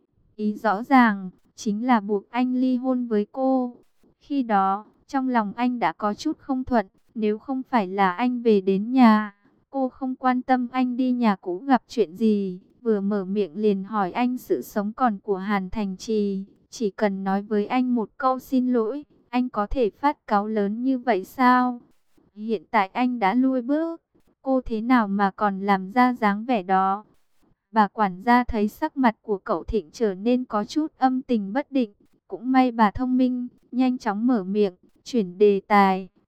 Ý rõ ràng, chính là buộc anh ly hôn với cô. Khi đó, trong lòng anh đã có chút không thuận, nếu không phải là anh về đến nhà, cô không quan tâm anh đi nhà cũ gặp chuyện gì, vừa mở miệng liền hỏi anh sự sống còn của Hàn Thành Trì, chỉ cần nói với anh một câu xin lỗi, anh có thể phát cáu lớn như vậy sao? Hiện tại anh đã lui bước, cô thế nào mà còn làm ra dáng vẻ đó? Bà quản gia thấy sắc mặt của cậu Thịnh trở nên có chút âm tình bất định, cũng may bà thông minh, nhanh chóng mở miệng, chuyển đề tài.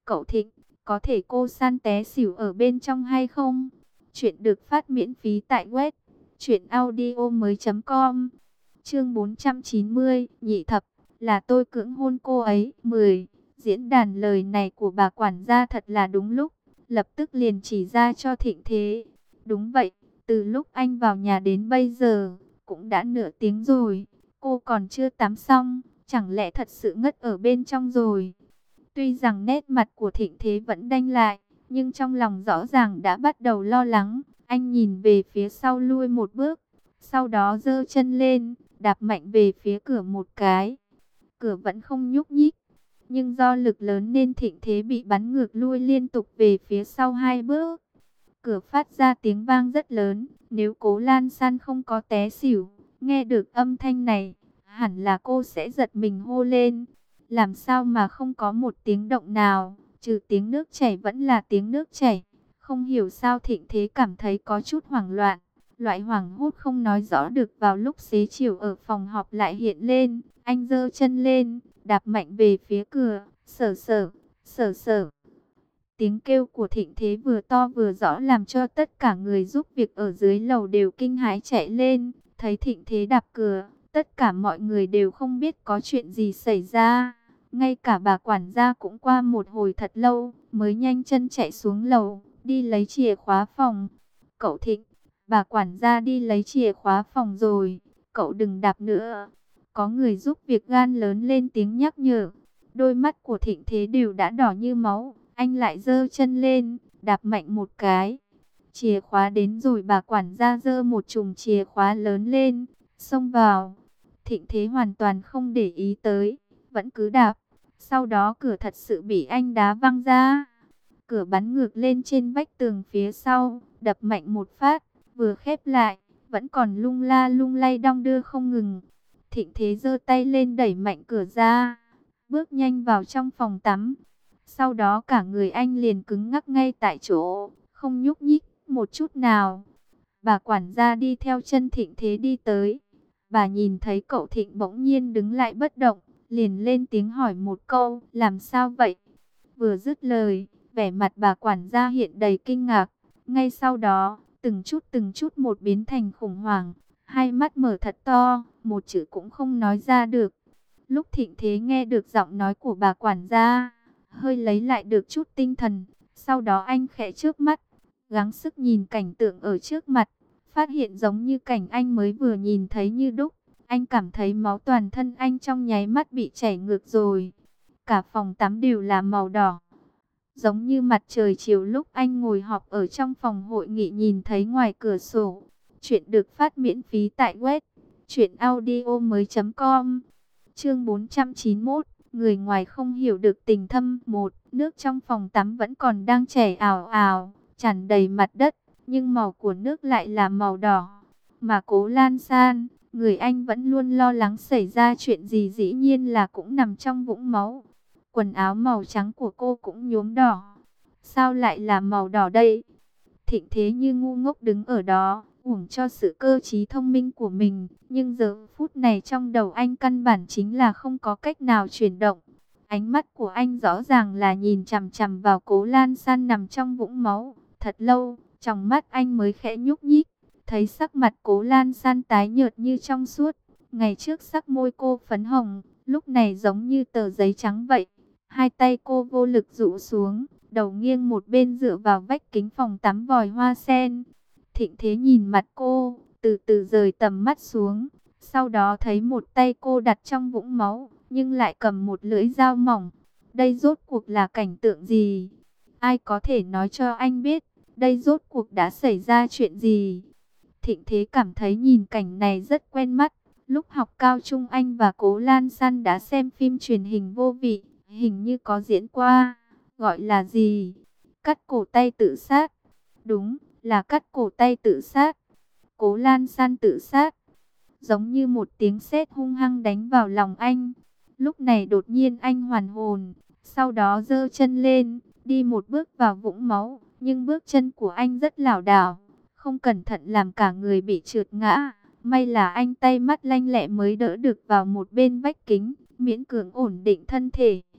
Cậu Thịnh, có thể cô San té xỉu ở bên trong hay không? Chuyện được phát miễn phí tại web truyện audio mới chấm com. Chương bốn trăm chín mươi, nhị thập, là tôi cưỡng hôn cô ấy. mười. Diễn đàn lời này của bà quản gia thật là đúng lúc, lập tức liền chỉ ra cho Thịnh Thế. Đúng vậy, từ lúc anh vào nhà đến bây giờ, cũng đã nửa tiếng rồi, cô còn chưa tắm xong, chẳng lẽ thật sự ngất ở bên trong rồi? Tuy rằng nét mặt của Thịnh Thế vẫn đanh lại, nhưng trong lòng rõ ràng đã bắt đầu lo lắng. Anh nhìn về phía sau lui một bước, sau đó giơ chân lên, đạp mạnh về phía cửa một cái. Cửa vẫn không nhúc nhích, nhưng do lực lớn nên Thịnh Thế bị bắn ngược lui liên tục về phía sau hai bước. Cửa phát ra tiếng vang rất lớn, nếu Cố Lan San không có té xỉu, nghe được âm thanh này, hẳn là cô sẽ giật mình hô lên. Làm sao mà không có một tiếng động nào, trừ tiếng nước chảy vẫn là tiếng nước chảy. Không hiểu sao Thịnh Thế cảm thấy có chút hoảng loạn. Loại hoảng hốt không nói rõ được vào lúc xế chiều ở phòng họp lại hiện lên. Anh giơ chân lên, đạp mạnh về phía cửa, sở sở, sở sở. Tiếng kêu của Thịnh Thế vừa to vừa rõ làm cho tất cả người giúp việc ở dưới lầu đều kinh hãi chạy lên. Thấy Thịnh Thế đạp cửa, tất cả mọi người đều không biết có chuyện gì xảy ra. Ngay cả bà quản gia cũng qua một hồi thật lâu, mới nhanh chân chạy xuống lầu, đi lấy chìa khóa phòng. Cậu Thịnh, bà quản gia đi lấy chìa khóa phòng rồi, cậu đừng đạp nữa. Có người giúp việc gan lớn lên tiếng nhắc nhở. Đôi mắt của Thịnh Thế đều đã đỏ như máu, anh lại giơ chân lên, đạp mạnh một cái. Chìa khóa đến rồi, bà quản gia giơ một chùm chìa khóa lớn lên, xông vào. Thịnh Thế hoàn toàn không để ý tới, vẫn cứ đạp. Sau đó cửa thật sự bị anh đá văng ra. Cửa bắn ngược lên trên vách tường phía sau, đập mạnh một phát, vừa khép lại, vẫn còn lung la lung lay đong đưa không ngừng. Thịnh Thế giơ tay lên đẩy mạnh cửa ra, bước nhanh vào trong phòng tắm. Sau đó cả người anh liền cứng ngắc ngay tại chỗ, không nhúc nhích một chút nào. Bà quản gia đi theo chân Thịnh Thế đi tới. Bà nhìn thấy cậu Thịnh bỗng nhiên đứng lại bất động, liền lên tiếng hỏi một câu, làm sao vậy? Vừa dứt lời, vẻ mặt bà quản gia hiện đầy kinh ngạc. Ngay sau đó, từng chút từng chút một biến thành khủng hoảng. Hai mắt mở thật to, một chữ cũng không nói ra được. Lúc Thịnh Thế nghe được giọng nói của bà quản gia, hơi lấy lại được chút tinh thần. Sau đó anh khẽ chớp mắt, gắng sức nhìn cảnh tượng ở trước mặt. Phát hiện giống như cảnh anh mới vừa nhìn thấy như đúc. Anh cảm thấy máu toàn thân anh trong nháy mắt bị chảy ngược rồi. Cả phòng tắm đều là màu đỏ, giống như mặt trời chiều lúc anh ngồi họp ở trong phòng hội nghị nhìn thấy ngoài cửa sổ. Chuyện được phát miễn phí tại web truyện audio mới chấm com. Chương bốn trăm chín mươi mốt, người ngoài không hiểu được tình thâm. Một, nước trong phòng tắm vẫn còn đang chảy ào ào, tràn đầy mặt đất, nhưng màu của nước lại là màu đỏ. Mà Cố Lan San, người anh vẫn luôn lo lắng xảy ra chuyện gì, dĩ nhiên là cũng nằm trong vũng máu. Quần áo màu trắng của cô cũng nhuốm đỏ. Sao lại là màu đỏ đây? Thịnh Thế như ngu ngốc đứng ở đó, uổng cho sự cơ trí thông minh của mình. Nhưng giờ phút này trong đầu anh căn bản chính là không có cách nào chuyển động. Ánh mắt của anh rõ ràng là nhìn chằm chằm vào Cố Lan San nằm trong vũng máu. Thật lâu, trong mắt anh mới khẽ nhúc nhích. Thấy sắc mặt Cố Lan San tái nhợt như trong suốt. Ngày trước sắc môi cô phấn hồng, lúc này giống như tờ giấy trắng vậy. Hai tay cô vô lực rũ xuống, đầu nghiêng một bên dựa vào vách kính phòng tắm vòi hoa sen. Thịnh Thế nhìn mặt cô, từ từ rời tầm mắt xuống. Sau đó thấy một tay cô đặt trong vũng máu, nhưng lại cầm một lưỡi dao mỏng. Đây rốt cuộc là cảnh tượng gì? Ai có thể nói cho anh biết, đây rốt cuộc đã xảy ra chuyện gì? Thịnh Thế cảm thấy nhìn cảnh này rất quen mắt. Lúc học cao trung anh và Cố Lan San đã xem phim truyền hình vô vị, hình như có diễn qua. Gọi là gì? Cắt cổ tay tự sát. Đúng, là cắt cổ tay tự sát. Cố Lan San tự sát. Giống như một tiếng sét hung hăng đánh vào lòng anh. Lúc này đột nhiên anh hoàn hồn. Sau đó giơ chân lên, đi một bước vào vũng máu. Nhưng bước chân của anh rất lảo đảo, không cẩn thận làm cả người bị trượt ngã. May là anh tay mắt lanh lẹ mới đỡ được vào một bên vách kính, miễn cưỡng ổn định thân thể.